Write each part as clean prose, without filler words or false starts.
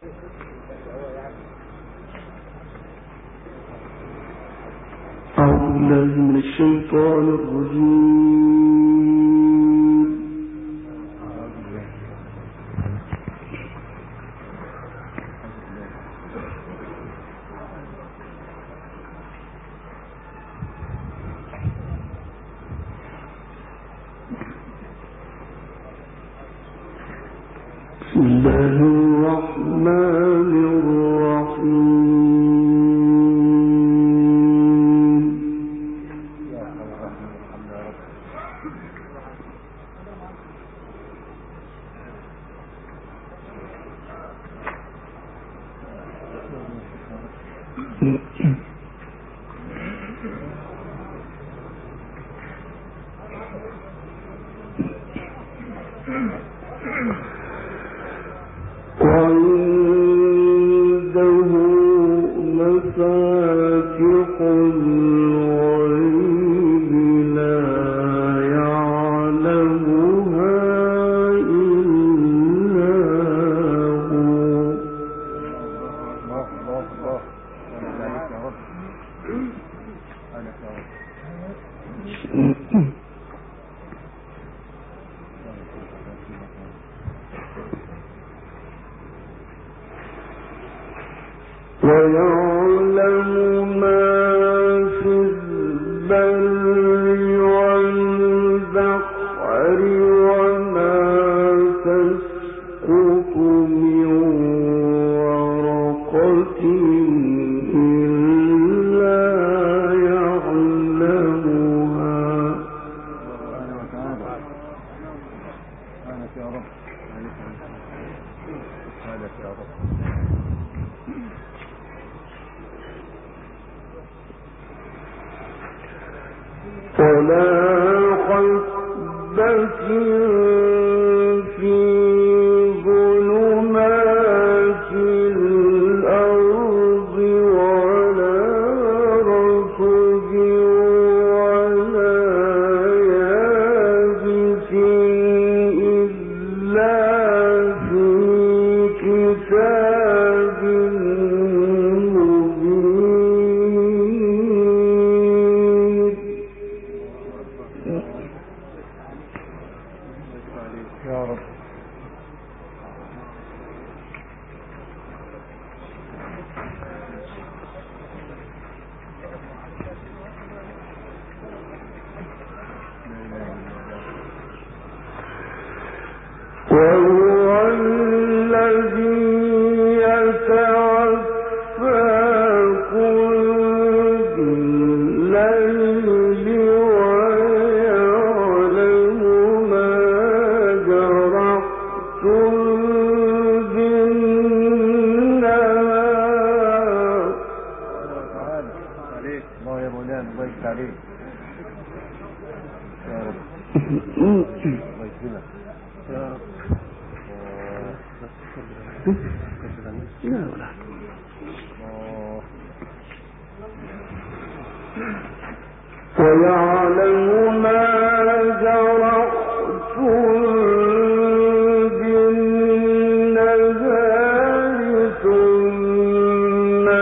أعوذ بالله من الشيطان الرجيم. بسم الله الرحمن الرحيم. وعنده مفاتح الغيب لا يعلمها إلا هو. ويعلم ما في البر والبحر وما تسقط من ورقة إلا يعلمها. ولا حبة في ظلمات الأرض ولا رطب ولا يابس إلا في كتاب وهو الذي يتوفاكم بالليل ويعلم ما جرحتم بالنهار. الله يا مولانا الله يفتح عليك يا رب. الله يكرمك يا رب. لا ولا ويعلم ما جرحتم بالنهار ثم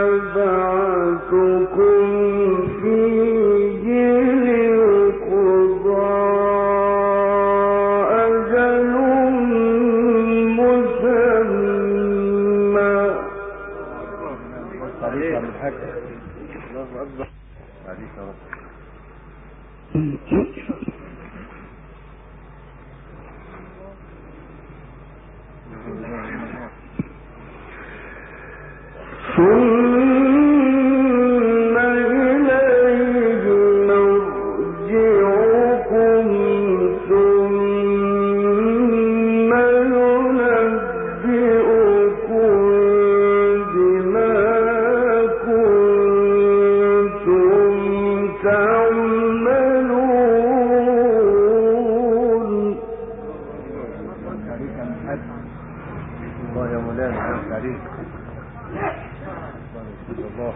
يبعثكم فيه ليقضى أجل مسمى. عليك عبد الحاج. الله أكبر عليك يا رب. ثم إليه مرجعكم ثم ينبئكم بما كنتم تعملون. الله يا مولانا عليك. الله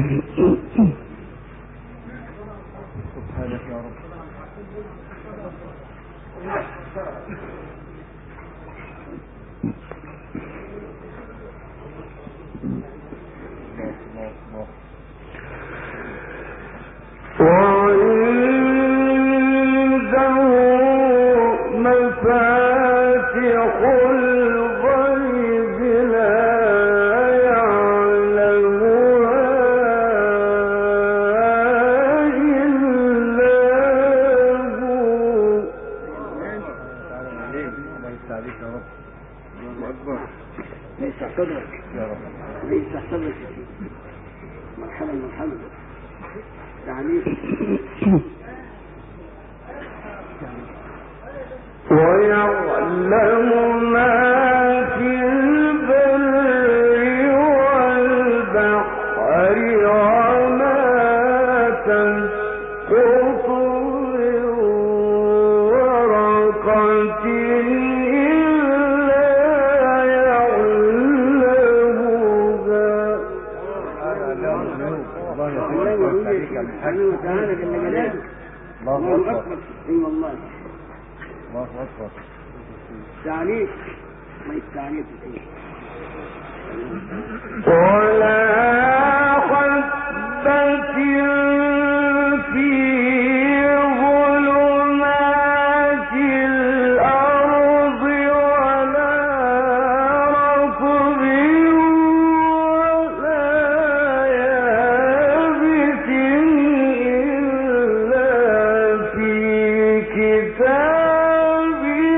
سبحانك يا رب. أكبر. يفتح صدرك يا رب. يفتح صدرك. مرحبا مرحبا. تعليق. ويعلم ما في البر والبحر وما تسقط من ورقة إلا يعلمها. الله يسلمك عليك يا محمد. تعالى جل جلاله. الله أكبر. اي والله. الله أكبر. تعليق. ما التعليق ولا حبة في ظلمات الأرض ولا رطب ولا يابس إلا في كتاب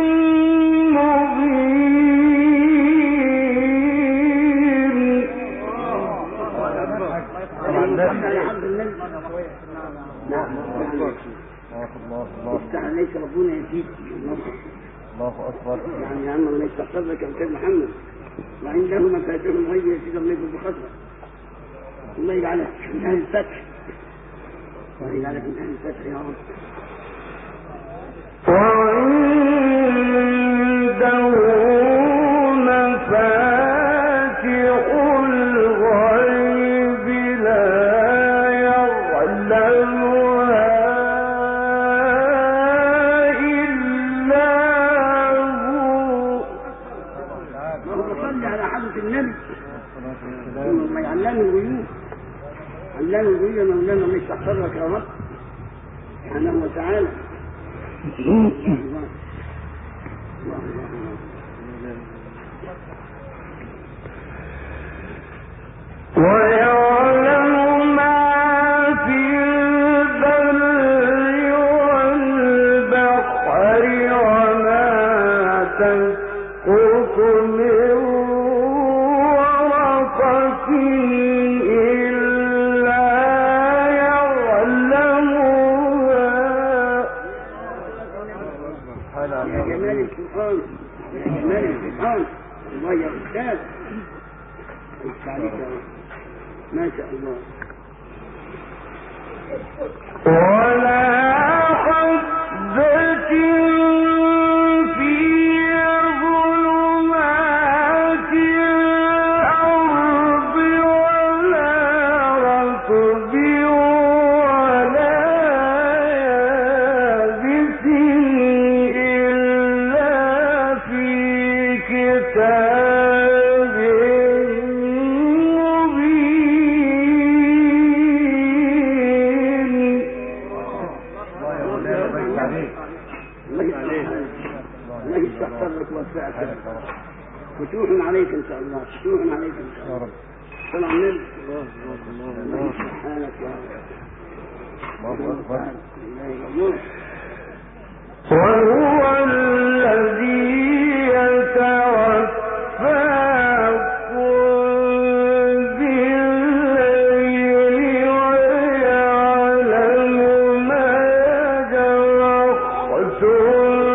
ليس ربنا يزيد. الله أكبر. يعني عما ما يستحضر لك كتاب محمد وعنده مفاتيح الغيب يزيد الله بقدره. الله يجعلك من أهل الفتح. الله يجعلك من أهل الفتح يا رب. وعنده مفاتيح الغيب لا يعلمها إلا هو. اللهم صل على حضرة النبي. الله يعلم الغيوب. علام الغيوب مولانا ما يستحضر لك يا رب سبحانه وتعالى. ويعلم ما في البر والبحر وما تسقط من ورقة إلا يعلمها. يا جمال القرآن يا جمال القرآن. الله يا أستاذ عليك ما شاء الله. ولا حبة في ظلمات الأرض ولا رطب ولا يابس إلا في كتاب فتوح عليك ان شاء الله. فتوح عليك ان شاء الله. صلى على النبي. الله سبحانك يا رب. الله أكبر. وهو الذي يتوفاكم بالليل ويعلم ما جرحتم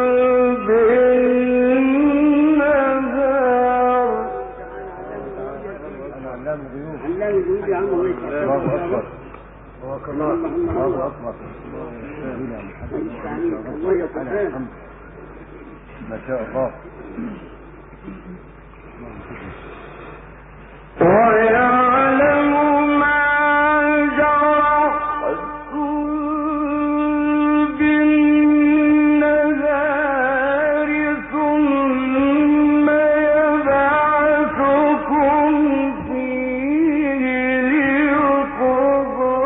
علام الغيوب يا عم. الله أكبر. الله أكبر. الله يا سبحانه. ما شاء الله. ويعلم ما جرحتم بالنهار ثم يبعثكم فيه ليقضى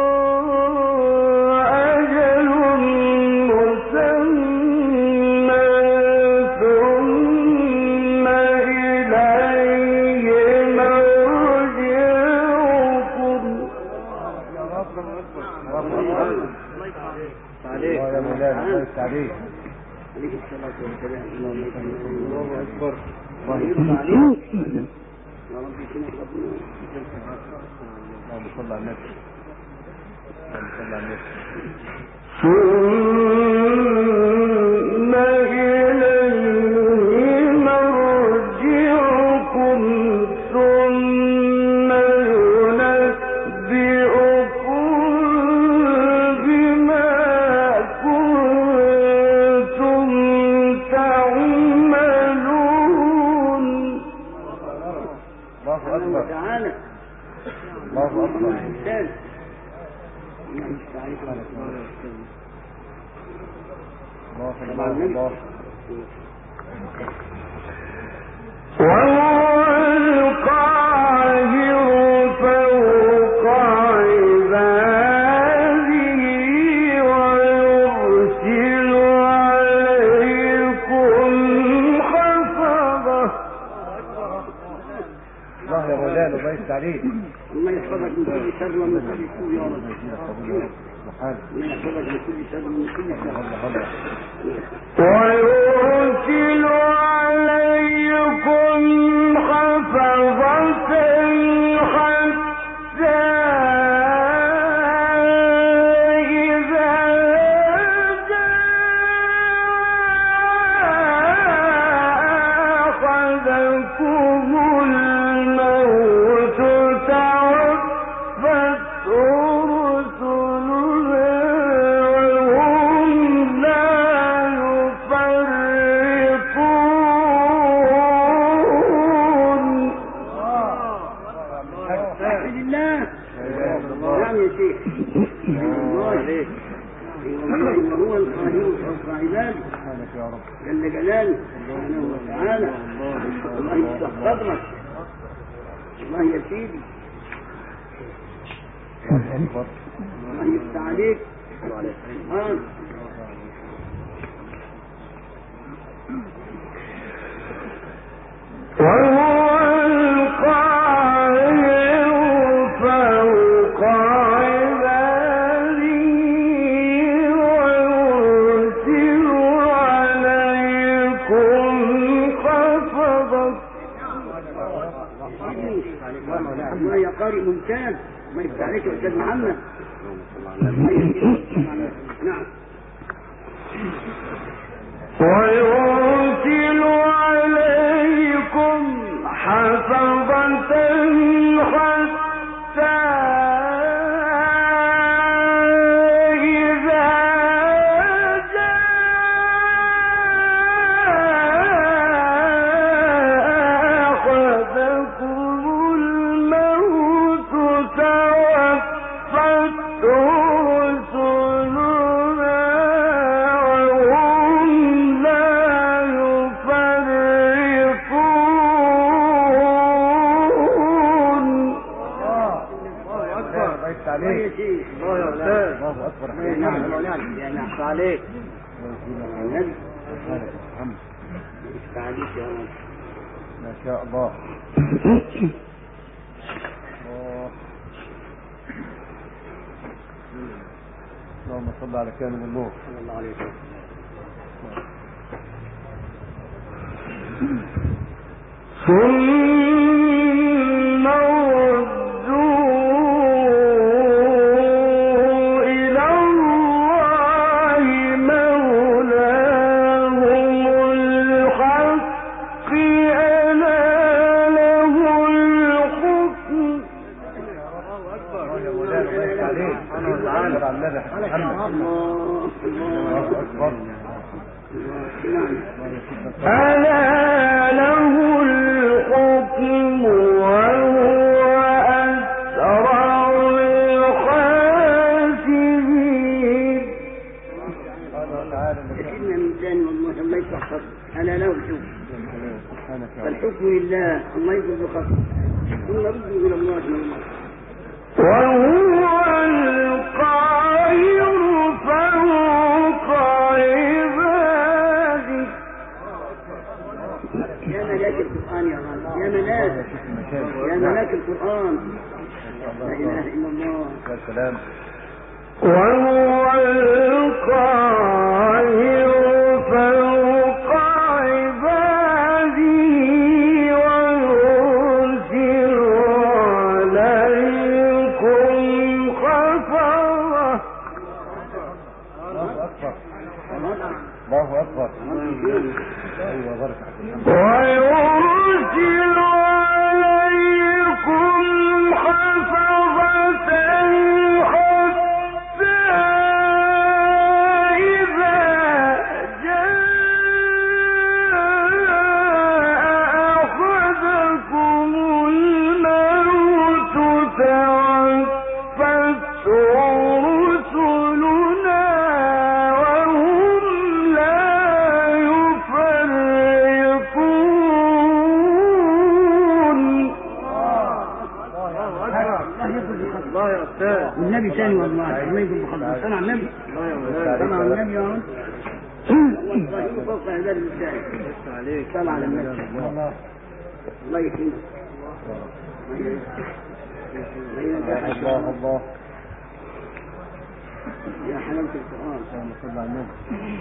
أجل مسمى ثم إليه مرجعكم. الله يا مولانا. الله عليك. عليك الصلاة والسلام. الله أكبر. يرضى عليك يا رب يكون ربنا. اللهم صل على النبي. اللهم صل على النبي. ثم إليه مرجعكم ثم ينبئكم بما كنتم تعملون. الله أكبر. تعالى الله أكبر. الإنسان الله الله. وهو القاهر فوق عباده ويرسل عليكم حفظه. الله يا مولانا الله يفتح عليك. الله يحفظك من كل شر ومن كل سوء يا رب. الله يحفظك من كل شر ومن كل شر. ويرسل عليكم حفظة حتى إذا جاء أحدكم الموت توفته رسلنا وهم لا يفرطون. أحمد الله. نعم يا شيخ. الله عليك. وهو القاهر فوق عباده جل جلاله سبحانه وتعالى. الله يفتح صدرك. الله يا سيدي. الله يفتح عليك. وهو القاهر فوق عباده ويرسل عليكم حفظة. الله يا قارئ ممتاز. ما يفتح عليك يا أستاذ محمد. نعم. ويرسل عليكم حفظة حتى إذا جاء أحدكم الموت توفته رسلنا وهم لا يفرطون. الله يفتح عليك. الله يا أستاذ. الله أكبر. يا نحس عليك. النبي محمد. يفتح عليك يا رب. ما شاء الله. اللهم صل على كامل النور. صلى الله عليه وسلم. ثم ردوا إلى الله مولاهم الحق ألا له الحكم. الله يا مولانا الله يفتح عليك. سبحانه وتعالى على النبي محمد. الله أكبر. ألا له الحكم وهو أسرع الحاسبين. سيدنا الإنسان والله الله يفتح صدره. ألا له الحكم. الحكم لله. الله يجزي خطأ. ثم ردوا إلى الله وهو القاهر فوق عباده. يا ملاك القرآن يا رب. يا ملاك. يا ملاك القرآن. لا إله إلا الله. يا سلام. وهو القاهر فوق عباده ويرسل عليكم حفظة حتى إذا جاء أحدكم الموت توفته رسلنا وهم لا يفرقون. والنبي ثاني والله ما يكون بخلص سمع النبي سمع النبي يا رب الله فوق عباد الإنسان سمع على النبي الله يكرمك الله يا حلاوة القرآن صلى على النبي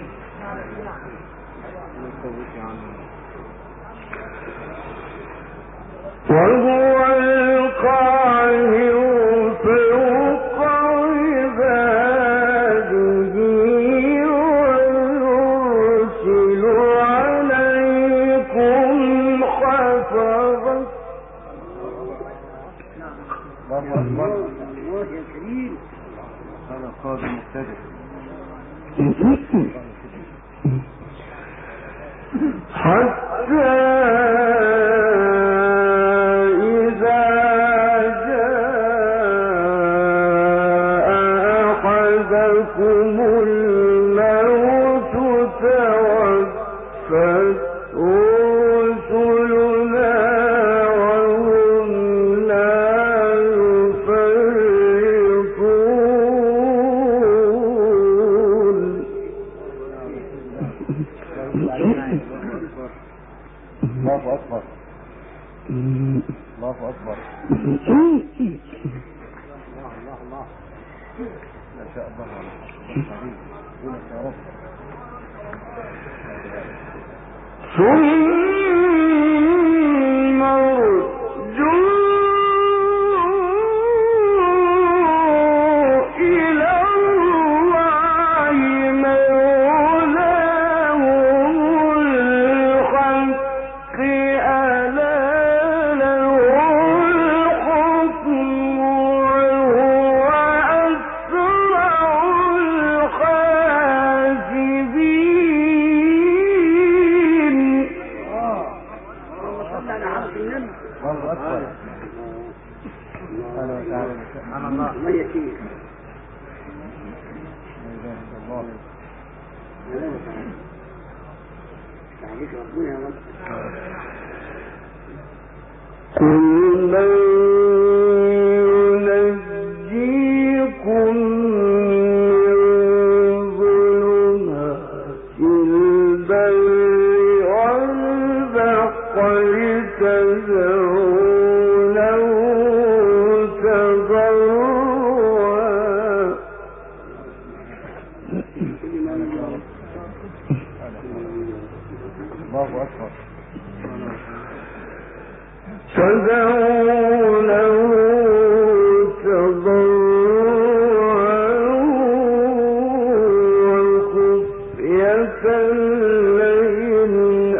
وهو القاهر فوق عباده ويرسل عليكم حفظة. الله أكبر. الله يا كريم هذا قاضي مقتدر حتى إذا جاء أحدكم الموت توفته رسلنا وهم لا يفرقون. الله أكبر الله أكبر ما شاء الله يا رب. ثم ارجعوا إلى الله مولاهم الحق ألا له الحكم وهو أسرع الحاسبين. صلى على عرش النبي الله أكبر. أهلا وسهلا سبحان الله. الله يكرمك لا إله إلا الله. عليك ربنا يا رب. قل من ينجيكم من ظلمات البر والبحر تدعونه تضرعا. الله أكبر. تدعونه تضرعا وخفية لئن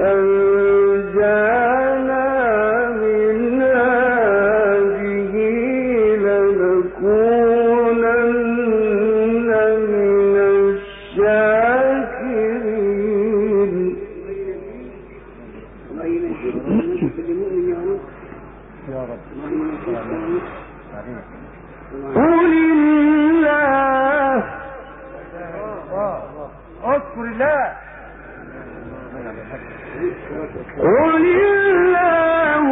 أنجانا من هذه لنكونن من الشاكرين. الله يمسك كل مؤمن يا رب. يا رب. الله يمسك عليك. قل الله اذكر الله. قل الله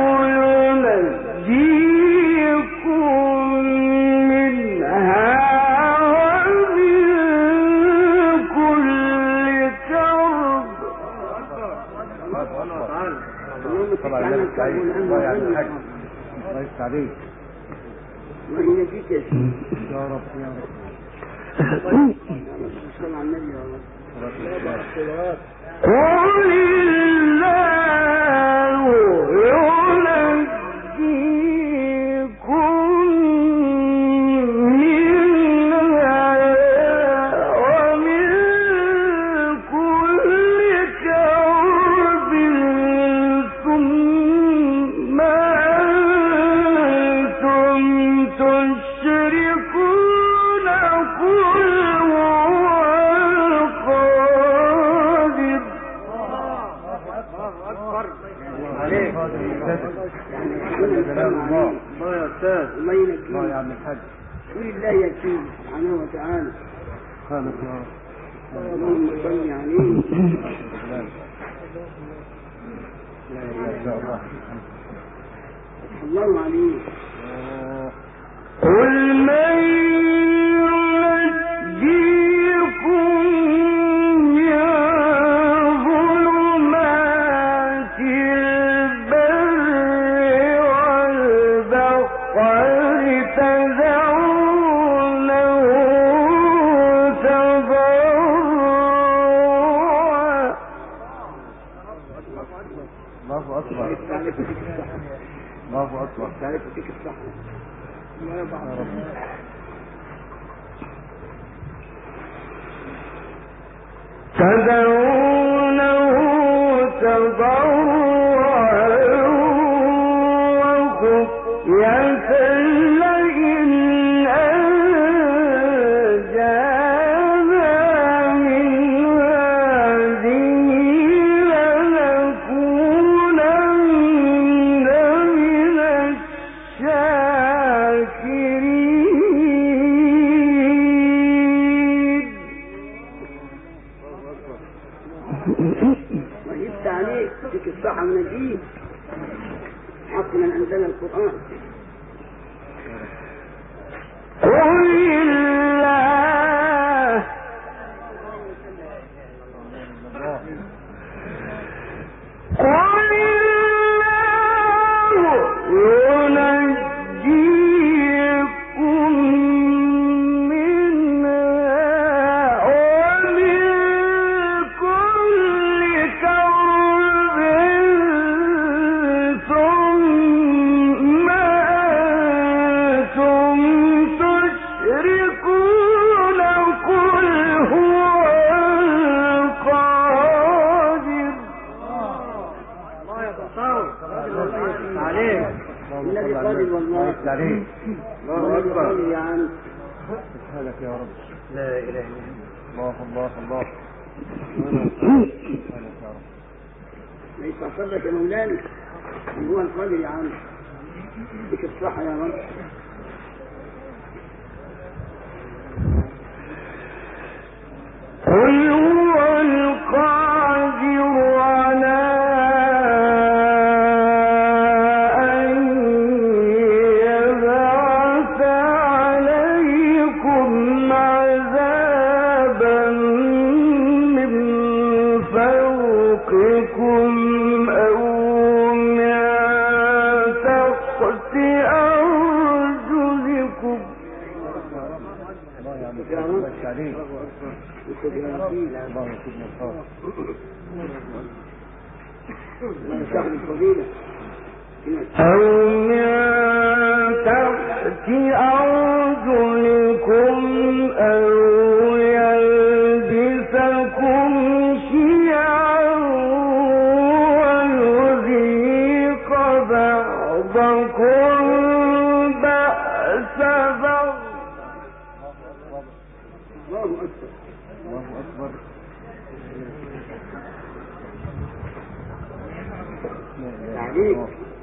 ينجيكم منها ومن كل كرب. طبعا النبي سعيد الله يعني الحج الله يفتح عليك. الله ينجيك يا سيدي. يا رب يا رب. صلى على النبي يا رب. قل الله ينجيكم منها ومن كل كرب. عليك. الله يا استاذ. الله ينجيك. الله يا عم الحاج. قول الله يكفيك سبحانه وتعالى. خالق يا رب. اللهم صل عليه. لا اله الا الله. الله عليه. قل من ينجيكم من ظلمات البر والبحر تدعونه تضرعا. الله اكبر. تعرف فيك الصح. الله اكبر. تعرف فيك الصح. يا رب. تدعونه تضرعا وخفية لئن أنجانا من هذه لنكونن من الشاكرين. وجبت عليك فيك الصح من الدين. حق من أنزل القرآن. قل الله قل الله ينجيكم منها ومن كل كرب ثم أنتم تشركون. قل هو القادر. الله يتصور. عليك. الذي قادر والله. عليك. الله أكبر. يعني سبحانك يا رب. لا اله الا الله. الله الله. سبحانك يا رب. ليس صدق يا مولانا. هو القادر يا عم. فيك الصح يا رب. قل هو القادر على أن يبعث عليكم عذابا من فوقكم أو من تحت أرجلكم. الله يا عم الحاج. عليك. الله يكون الخير. الله يسهل الفضيلة. أو من تحت أرجلكم أو يلبسكم شيعا ويذيق بعضكم بأس بعض. الله أكبر. الله اكبر. عليك.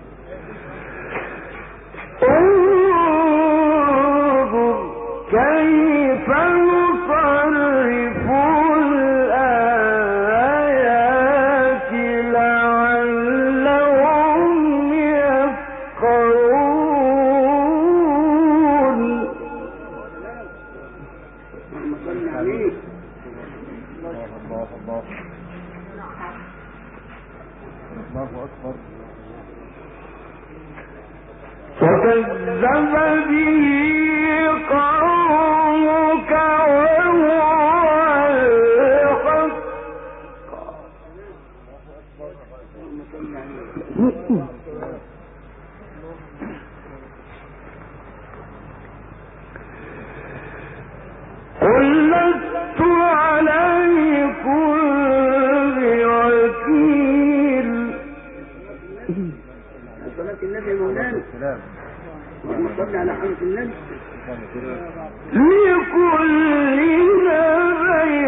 انظر كيف نصرف الآيات لعلهم يفقهون. اللهم صل عليه. الله الله الله. الله اكبر. وكذب به قومك وهو الحق. اللهم صل عليه. قل لست عليكم بوكيل. صلاة النبي مولانا. السلام. اللهم صل على حضرة النبي. لكل نبي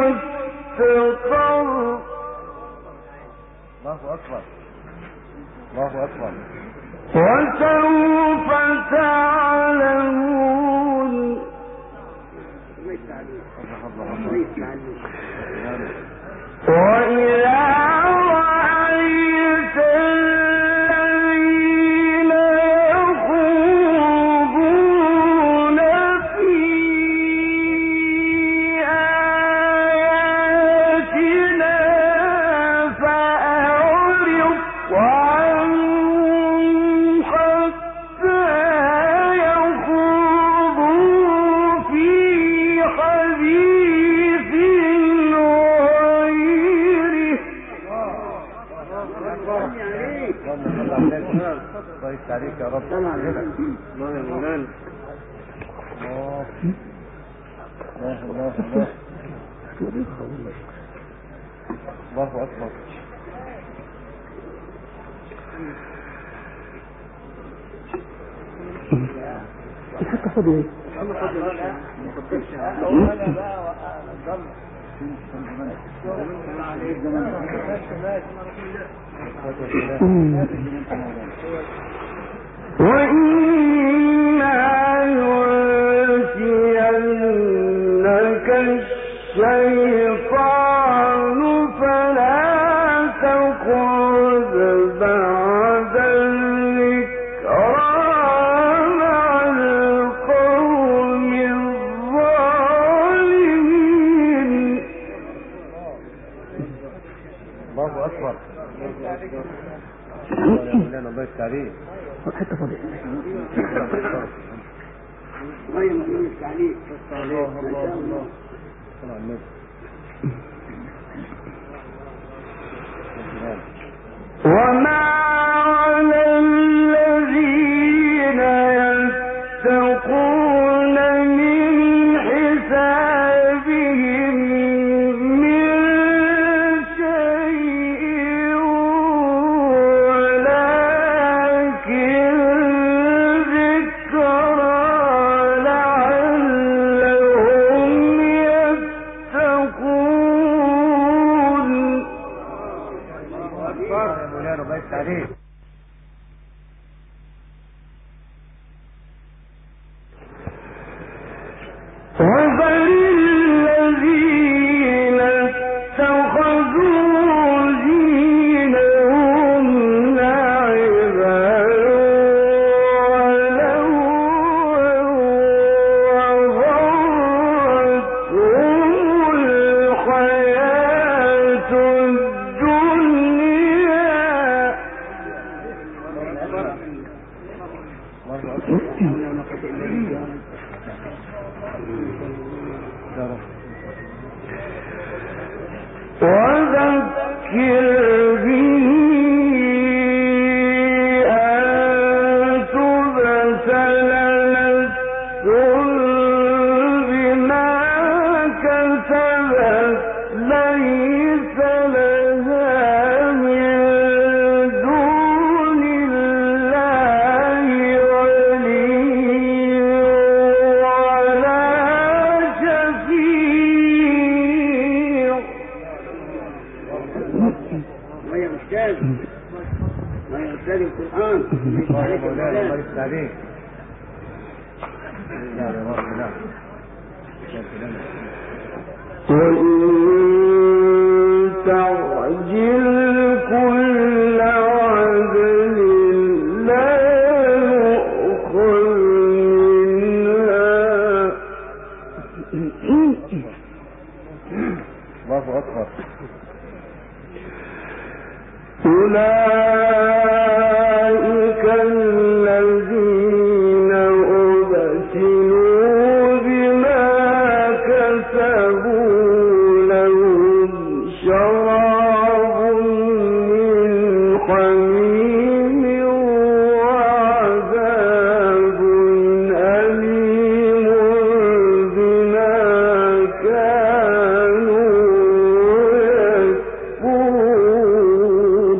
مستقر. الله اكبر. الله أكبر. وسوف تعلمون. وإذا رأيت الذين يخوضون في آياتنا فأعرض عنهم حتى يخوضوا في حديث الله عليك يا رب. الله يا مولانا. الله الله الله الله أكبر. حتى فضي وإما ينسينك الشيطان فلا تقعد بعد الذكرى مع القوم الظالمين. الله أكبر. الله يا مولانا الله يستعليك. حتى فضي الله يمنعك عليك. الله الله الله. طلع النبي. وما على الذين يتقون من حسابهم من شيء ولكن ذكرى لعلهم يتقون. يا مولانا الله يستعليك. وذل الذين اتخذوا دينهم لعبا ولهوا وغرتهم الحياة الدنيا. وذكر به أن تبتل نفس بما كسبت ليس لها من دون الله ولي ولا شفيع. ما يا أستاذ، ما يا أستاذ القرآن. الله يا مولانا الله يستعليك. لا يا رب لا. وإن تعجل كل عدل لا يؤخذ منها. الله أكبر. أولئك الذين أبسلوا بما كسبوا لهم شراب من حميم وعذاب أليم بما كانوا يكفرون.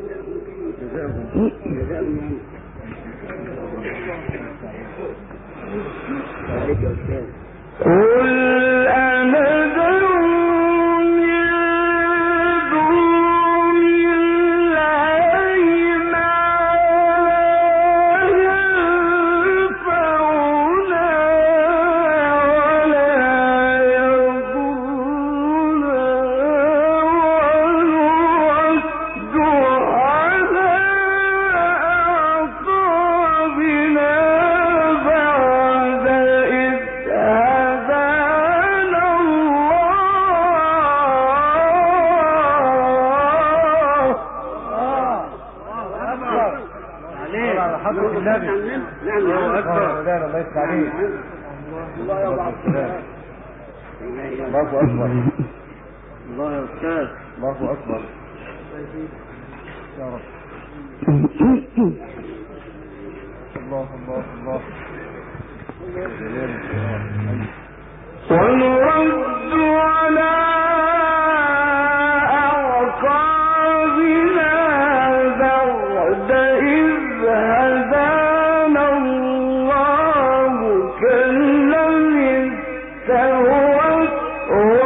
قل أندعو من دون الله ما حضرة النبي. نعم الله أكبر. الله يفتح عليك. الله يرضى عنك. الله أكبر. الله يا أستاذ. الله أكبر. يا رب. الله الله الله. ونرد على أعقابنا بعد إذ هدانا الله كالذي استهوته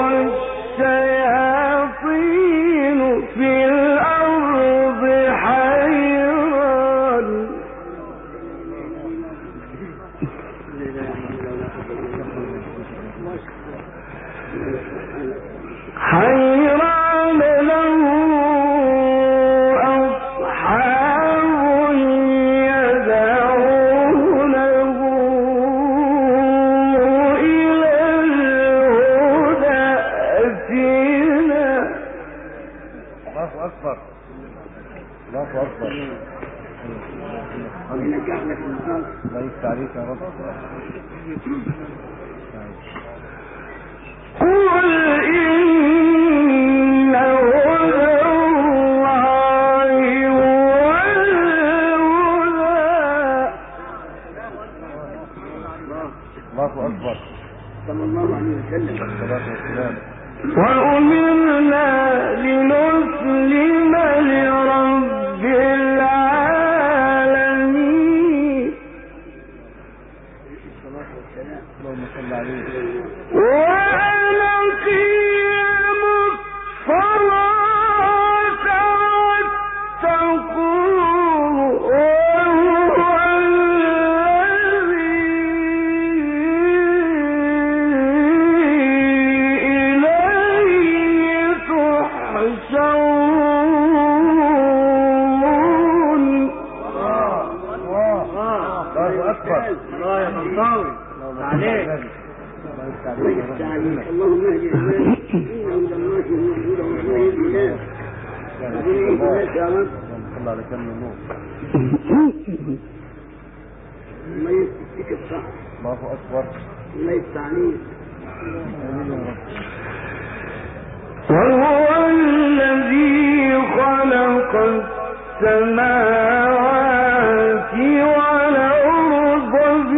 الشياطين في الأرض حيران له أصحاب يدعونه إلى الهدى أتنا. الله أكبر. الله أكبر. الله يفتح عليك يا رب. قل إن هدى الله هو الهدى. الله أكبر. صلى الله عليه وسلم. الصلاة والسلام. وأمرنا لنسلم لرب العالمين. الصلاة والسلام. اللهم صل عليه. وأقيم الصلاة واتقوه وهو الذي إليه تحشرون. الله أكبر. الله يا منصور. عليك. عليك. اللهم اهد عبادك انهم ظلمات وهدى وصلاه البلاد. صلى على كلمة النور. ما يفتك الصح. الله أكبر. ما يستعنيك. وهو الذي خلق السماوات والأرض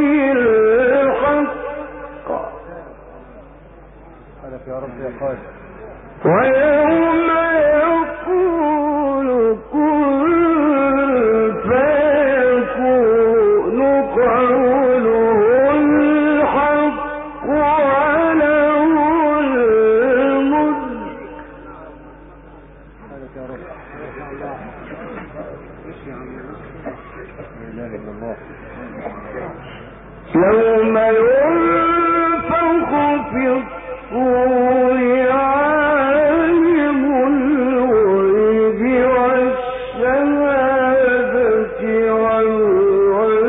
بالحق يا رب يا قائد. ويوم يقول كن فيكون قوله الحق وله الملك. يا رب. لا إله إلا الله. يوم ينفخ في الصور عالم الغيب والشهادة وهو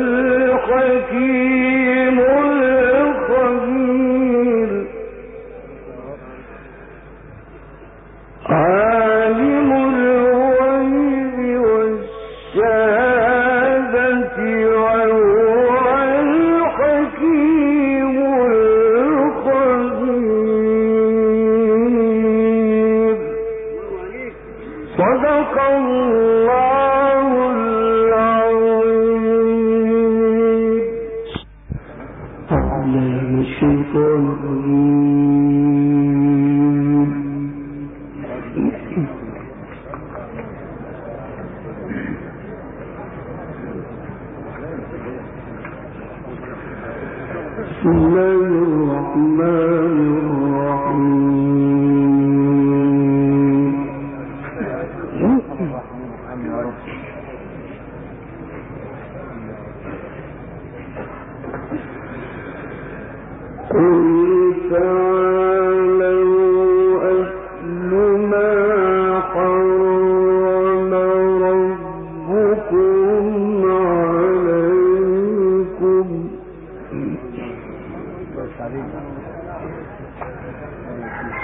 الحكيم الخبير. عالم الغيب والشهادة وهو الحكيم الخبير. صدق الله العظيم. أعوذ من الشيطان الرجيم. بسم الله الرحمن الرحيم. قل تعالوا أتل ما حرم ربكم عليكم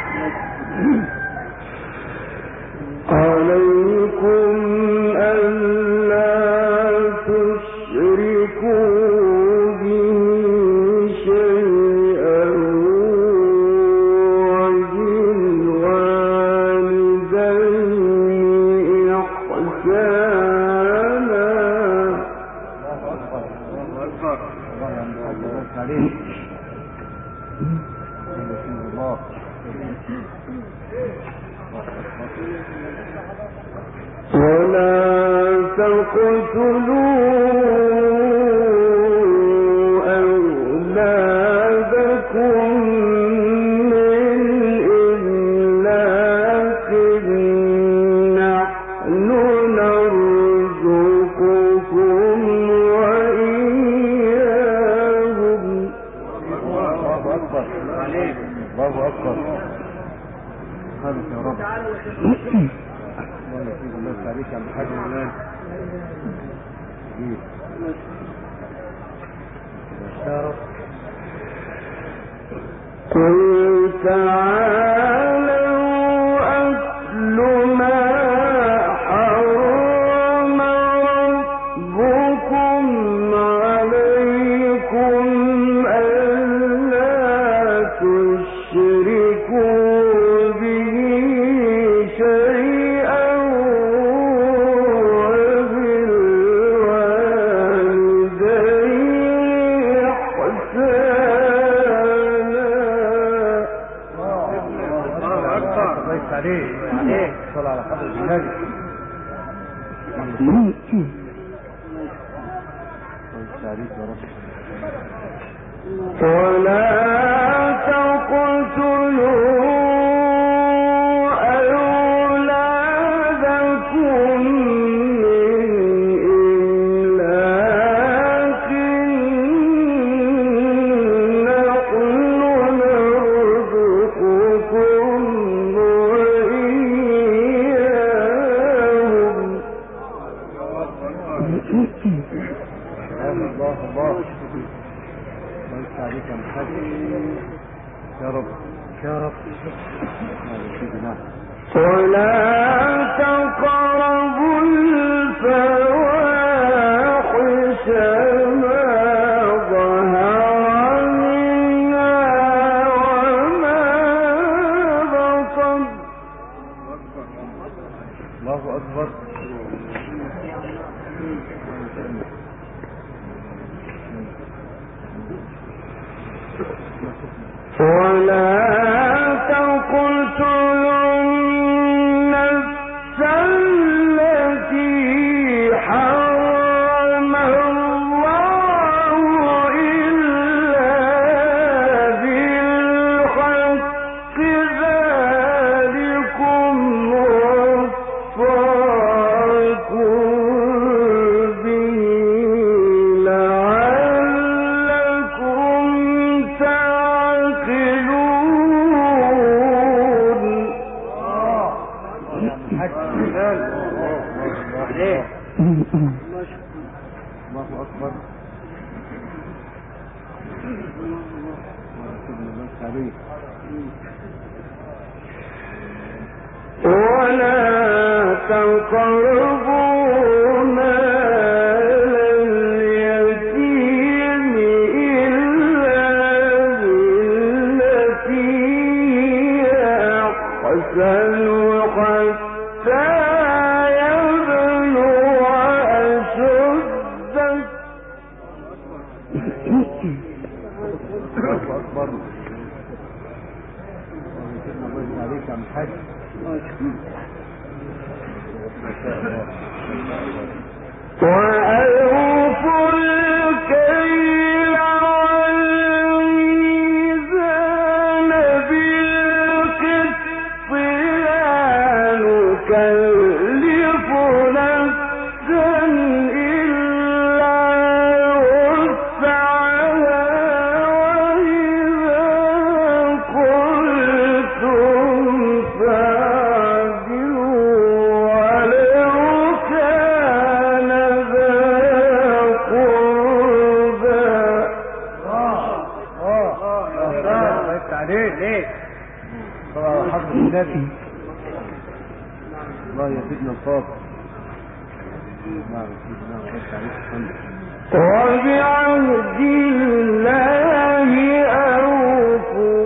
ولا تقتلوا قل تعالوا أتل ما حرم ربكم عليكم ألا تشركوا به شيئا وبالوالدين عليه صلى على حضرة النبي. ولا تقتلوا أولادكم من إملاق نحن نرزقكم الله عليك يا محمد يا رب يا رب. ولا تقربوا الفواحش ما ظهر منها وما بطن. الله أكبر. ولا تقتلوا النفس التي حرم الله إلا بالحق ذلكم وصاكم به لعلكم الله أكبر. ولا تقربوا مال اليتيم إلا بالتي هي أحسن حتى يبلغ أشده. الله أكبر. الله عليك يا محمد. وأوفوا الكيل والميزان بالقسط لا نكلف نفسا إلا وسعها وإذا قلتم فاعدلوا ولو كان ذا قربى. عليه ليه طبعا حضرة النبي. الله يزيدنا الفاضل. وبعهد الله أوفوا.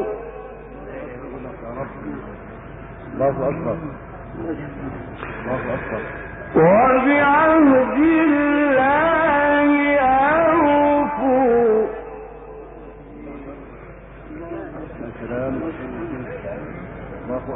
الله أكبر. الله أكبر. وبعهد الله أوفوا. السلام. الله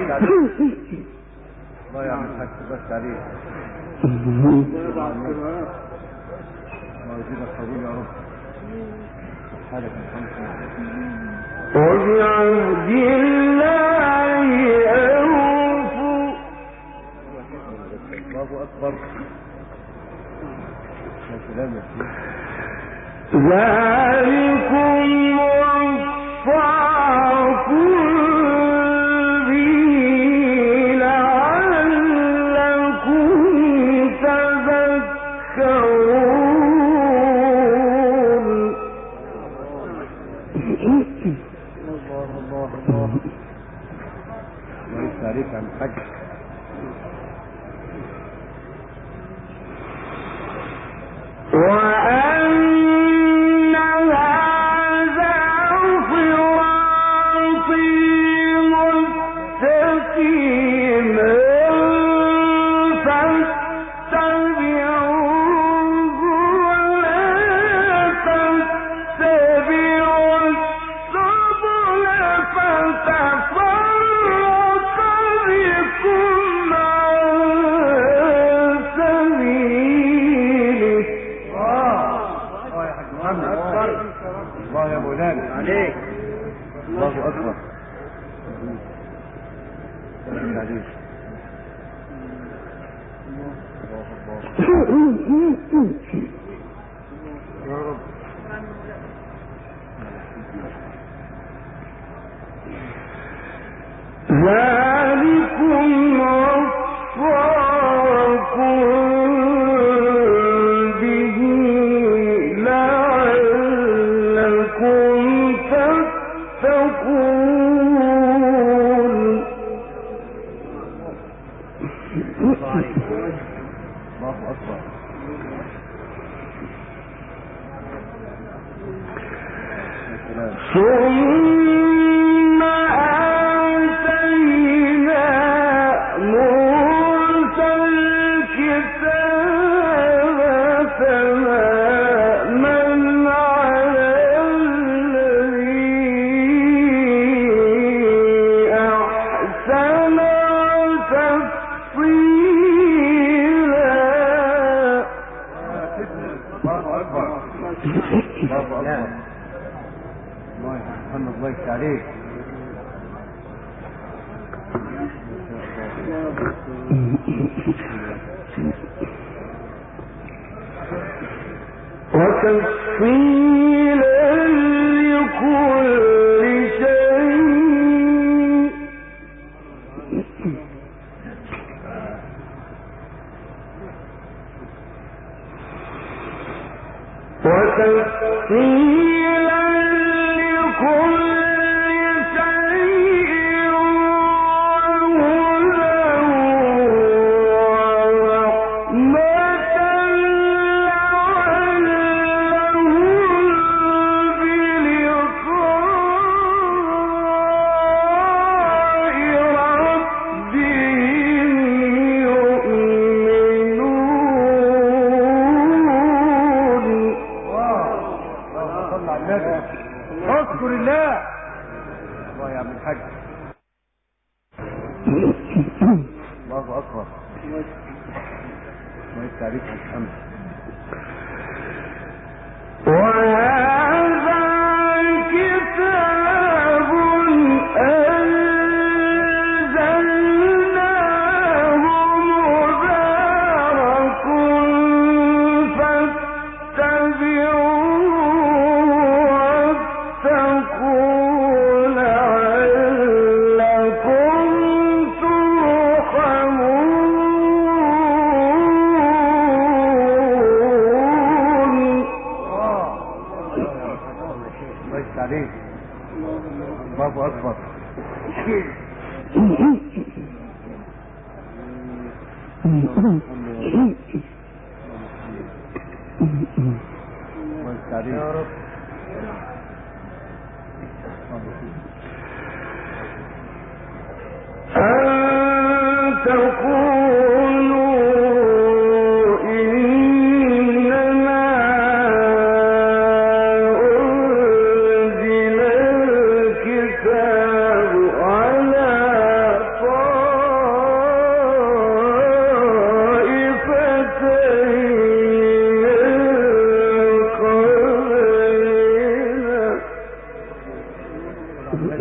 الله يعمل حاجة بس عليك. الله يزيدك قبول يا رب. حالك وبعهد الله أوفوا. الله أكبر. يا سلام يا سيدي. ذلكم وصاكم به لعلكم تذكرون. الله يفتح عليك عن الحج. وأن هذا صراطي مستقيما فاتبعوه ولا تتبعوا السبل فتفرق بكم عن سبيله. الله يا مولانا عليك. الله أكبر. عليك. يا رب. ذلكم وصاكم به لعلكم تتقون. الله أكبر. ثم آتينا موسى الكتاب تماما على الذي أحسن تفصيلا. الله أكبر. الله أكبر. الله يفتح عليك. وتفصيلا لكل شيء وتفصيلا لكل شيء وهدى ورحمة لعلهم بلقاء ربهم يؤمنون. صلى على النبي. اذكر الله. الله يعمل الحج. الله أكبر. الله يفتح عليك عن الحمد. وهذا كتاب أنزلناه مبارك فاتبعوه واتقوا لعلكم ترحمون. الله يفتح عليك. الله أكبر. الله يفتح عليك يا رب. أن تقولوا إنما أنزل الكتاب على طائفتين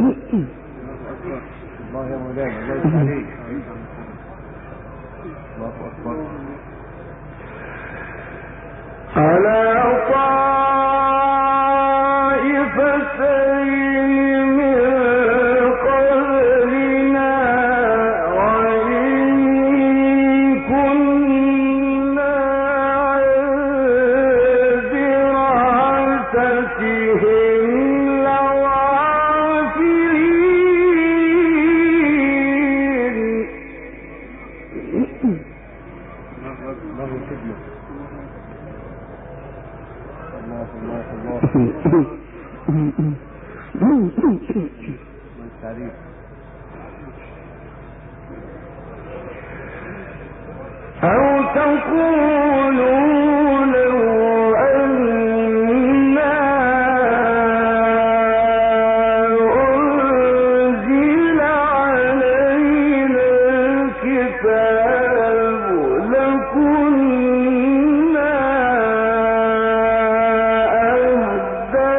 الله يا مولانا الله يفتح عليك. الله أكبر. على طائفتين من قبلنا وإن كنا عن دراستهم لغافلين. الله يسلمك. التعريف أو تقولوا لو أنا أنزل علينا الكتاب لكنا أهدى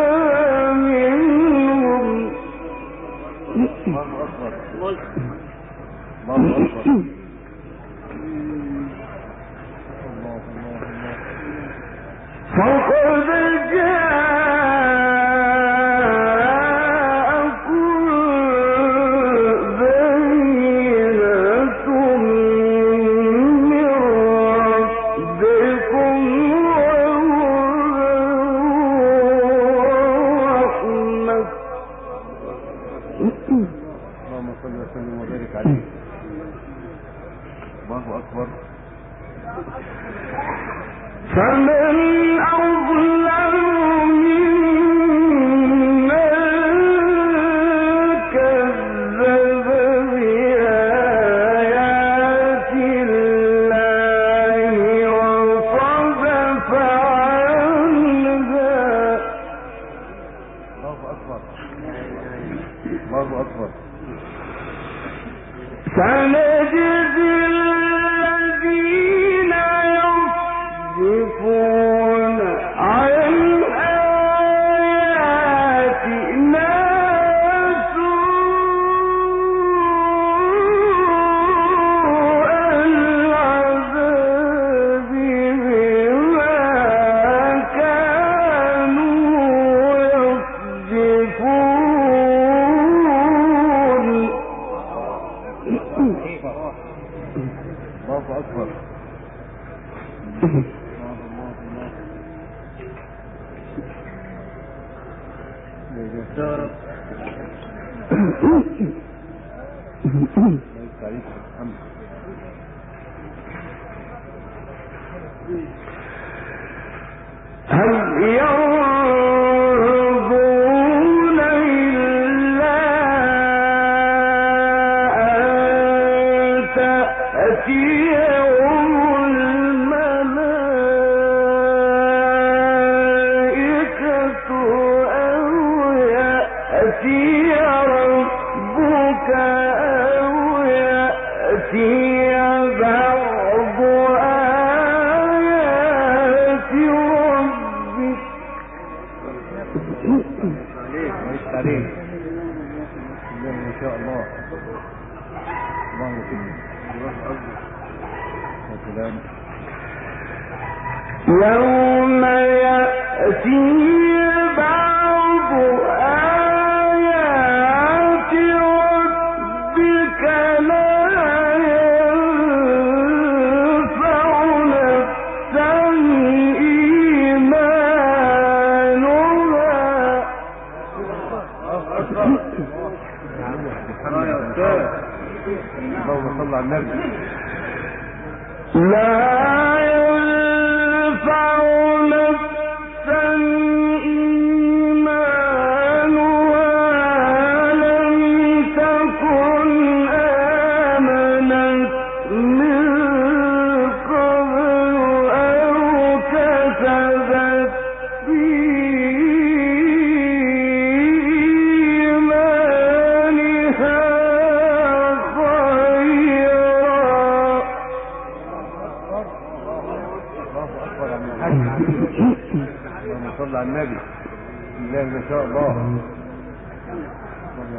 منهم. الله أكبر. الله أكبر. فقد جاءكم بينة من ربكم ورحمة. اللهم صل وسلم وبارك عليه. الله أكبر. فمن أظلم ممن كذب بآيات الله وصدف عنها. الله أكبر. الله أكبر. سنجزي الذين يصدفون عن آياتنا سوء العذاب بما كانوا يصدفون. الله أكبر. هل ينظرون إلا أن تأتيهم الملائكة أو يأتي ربك أو يأتي بعض آيات ربك. عليك. ما شاء الله. الله يسلمك. يا سلام. يوم يأتي بعض آيات ربك لا ينفع نفسا إيمانها. اللهم صل على النبي. لا ينفع نفسا إيمانها لم تكن آمنت من قبل أو كسبت في إيمانها خيرا. اللهم صل على النبي. بسم الله ما شاء الله. الله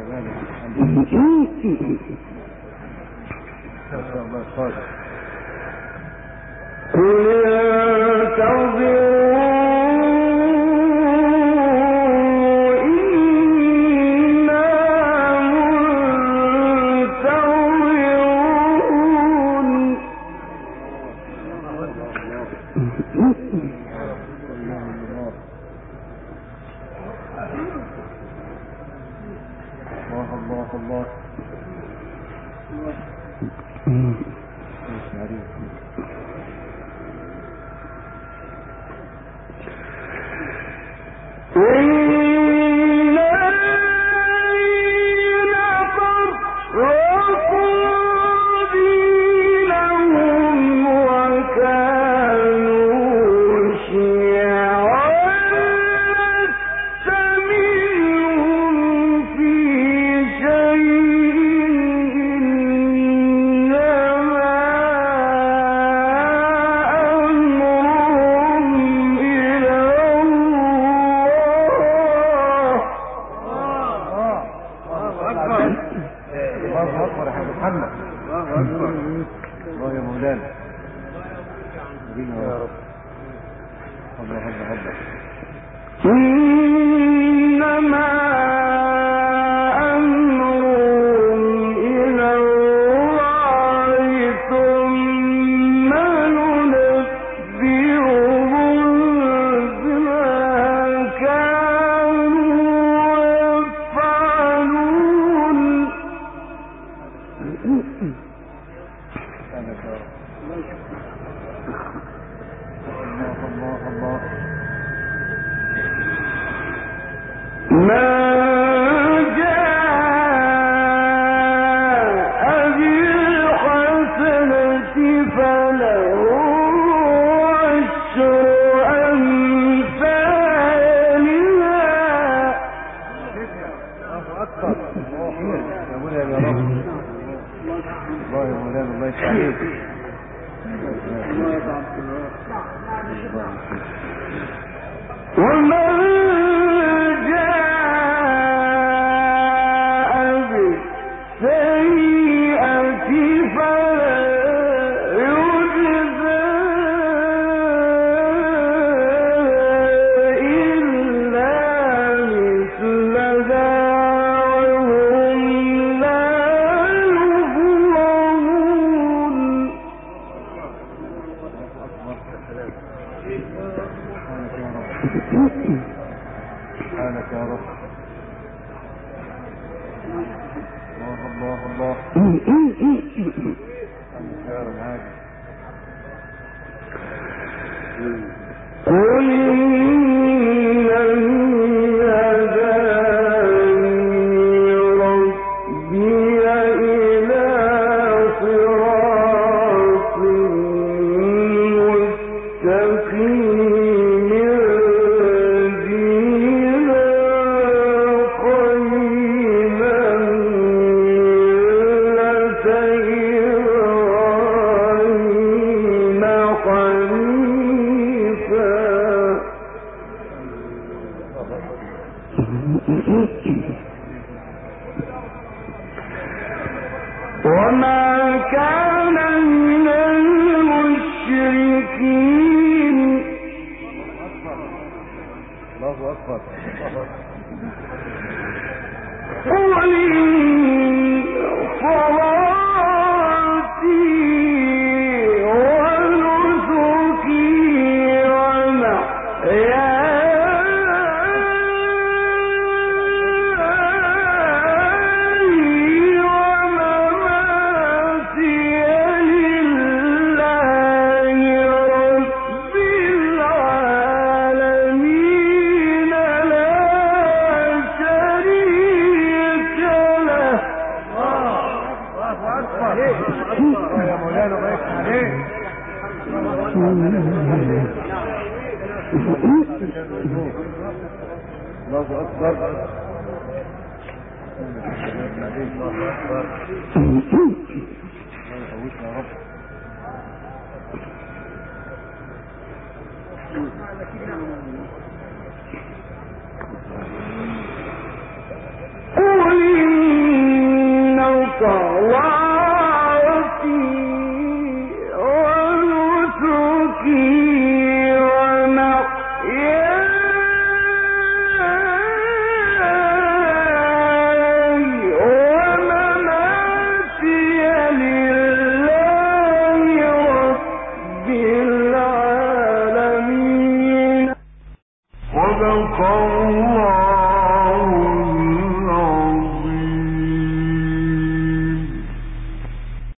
قوم